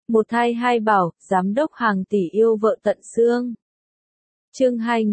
Một thai hai bảo, giám đốc hàng tỷ yêu vợ tận xương. Chương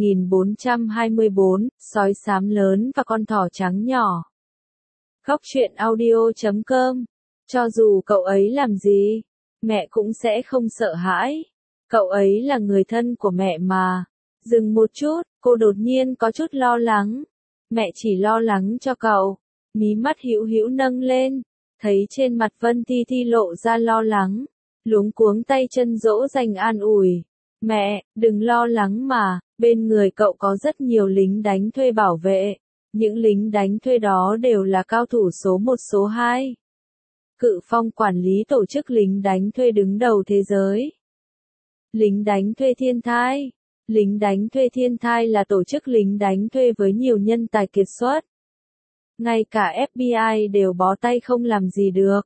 2424, sói xám lớn và con thỏ trắng nhỏ. Góc truyện audio.com. Cho dù cậu ấy làm gì, mẹ cũng sẽ không sợ hãi. Cậu ấy là người thân của mẹ mà. Dừng một chút, cô đột nhiên có chút lo lắng. Mẹ chỉ lo lắng cho cậu. Mí mắt Hữu Hữu nâng lên, thấy trên mặt Vân Thi Thi lộ ra lo lắng, luống cuống tay chân dỗ dành an ủi. Mẹ, đừng lo lắng mà, bên người cậu có rất nhiều lính đánh thuê bảo vệ. Những lính đánh thuê đó đều là cao thủ số 1 số 2. Cự Phong quản lý tổ chức lính đánh thuê đứng đầu thế giới. Lính đánh thuê Thiên Thai. Lính đánh thuê Thiên Thai là tổ chức lính đánh thuê với nhiều nhân tài kiệt xuất. Ngay cả FBI đều bó tay không làm gì được.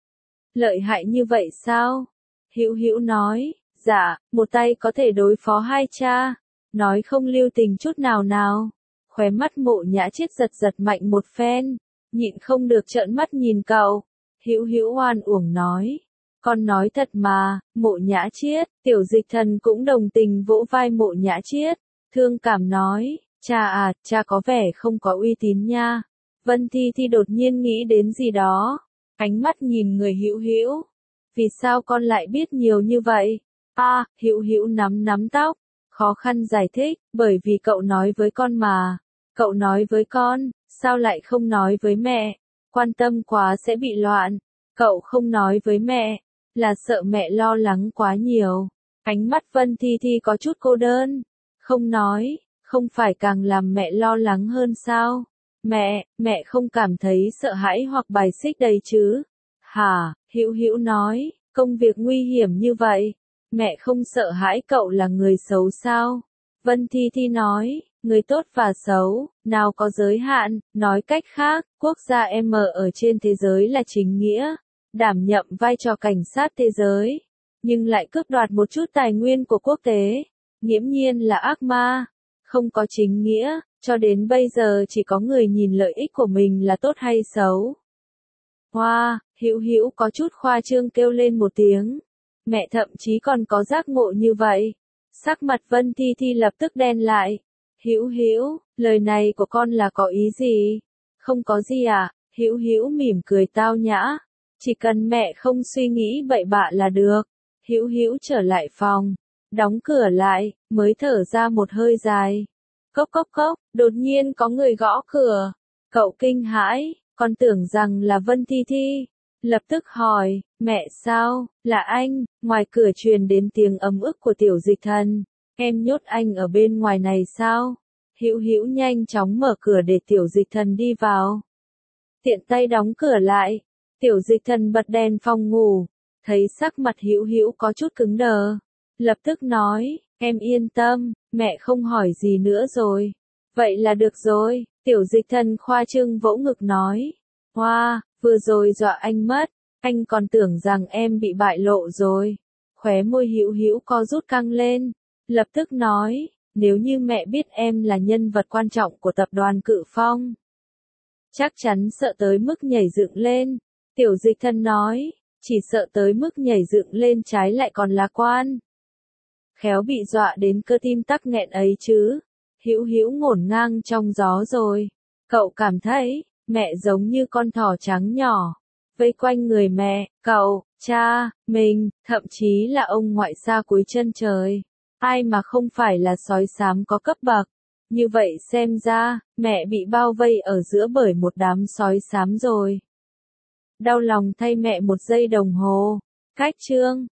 Lợi hại như vậy sao? Hữu Hữu nói, dạ, một tay có thể đối phó hai cha. Nói không lưu tình chút nào nào. Khóe mắt Mộ Nhã Chiết giật giật mạnh một phen, nhịn không được trợn mắt nhìn cậu. Hữu Hữu oan uổng nói, con nói thật mà. Mộ Nhã Chiết, Tiểu Dịch Thần cũng đồng tình vỗ vai Mộ Nhã Chiết, thương cảm nói, cha có vẻ không có uy tín nha. Vân Thi Thi đột nhiên nghĩ đến gì đó, ánh mắt nhìn người Hữu Hữu. Vì sao con lại biết nhiều như vậy? Hữu Hữu nắm tóc, khó khăn giải thích, bởi vì cậu nói với con mà. Cậu nói với con, sao lại không nói với mẹ? Quan tâm quá sẽ bị loạn. Cậu không nói với mẹ, là sợ mẹ lo lắng quá nhiều. Ánh mắt Vân Thi Thi có chút cô đơn. Không nói, không phải càng làm mẹ lo lắng hơn sao? Mẹ không cảm thấy sợ hãi hoặc bài xích đây chứ? Hả? Hữu Hữu nói, công việc nguy hiểm như vậy, mẹ không sợ hãi cậu là người xấu sao? Vân Thi Thi nói, người tốt và xấu, nào có giới hạn, nói cách khác, quốc gia M ở trên thế giới là chính nghĩa, đảm nhậm vai trò cảnh sát thế giới, nhưng lại cướp đoạt một chút tài nguyên của quốc tế, nghiễm nhiên là ác ma, không có chính nghĩa, cho đến bây giờ chỉ có người nhìn lợi ích của mình là tốt hay xấu. Hoa, Hữu Hữu có chút khoa trương kêu lên một tiếng. Mẹ thậm chí còn có giác ngộ như vậy. Sắc mặt Vân Thi Thi lập tức đen lại. Hữu Hữu, lời này của con là có ý gì? Không có gì à? Hữu Hữu mỉm cười tao nhã. Chỉ cần mẹ không suy nghĩ bậy bạ là được. Hữu Hữu trở lại phòng, đóng cửa lại, mới thở ra một hơi dài. Cốc cốc cốc, đột nhiên có người gõ cửa. Cậu kinh hãi, con tưởng rằng là Vân Thi Thi. Lập tức hỏi, mẹ sao, là anh? Ngoài cửa truyền đến tiếng ấm ức của Tiểu Dịch Thần. Em nhốt anh ở bên ngoài này sao? Hữu Hữu nhanh chóng mở cửa để Tiểu Dịch Thần đi vào. Tiện tay đóng cửa lại. Tiểu Dịch Thần bật đèn phòng ngủ, thấy sắc mặt Hữu Hữu có chút cứng đờ. Lập tức nói, em yên tâm, mẹ không hỏi gì nữa rồi. Vậy là được rồi. Tiểu Dịch Thần khoa trương vỗ ngực nói. Hoa, vừa rồi dọa anh mất, anh còn tưởng rằng em bị bại lộ rồi. Khóe môi Hữu Hữu co rút căng lên, lập tức nói, nếu như mẹ biết em là nhân vật quan trọng của tập đoàn Cự Phong, chắc chắn sợ tới mức nhảy dựng lên. Tiểu Dịch Thần nói, chỉ sợ tới mức nhảy dựng lên trái lại còn lạc quan. Khéo bị dọa đến cơ tim tắc nghẹn ấy chứ. Hữu Hữu ngổn ngang trong gió rồi. Cậu cảm thấy, mẹ giống như con thỏ trắng nhỏ, vây quanh người mẹ, cậu, cha, mình, thậm chí là ông ngoại xa cuối chân trời. Ai mà không phải là sói xám có cấp bậc. Như vậy xem ra, mẹ bị bao vây ở giữa bởi một đám sói xám rồi. Đau lòng thay mẹ một giây đồng hồ. Cách chương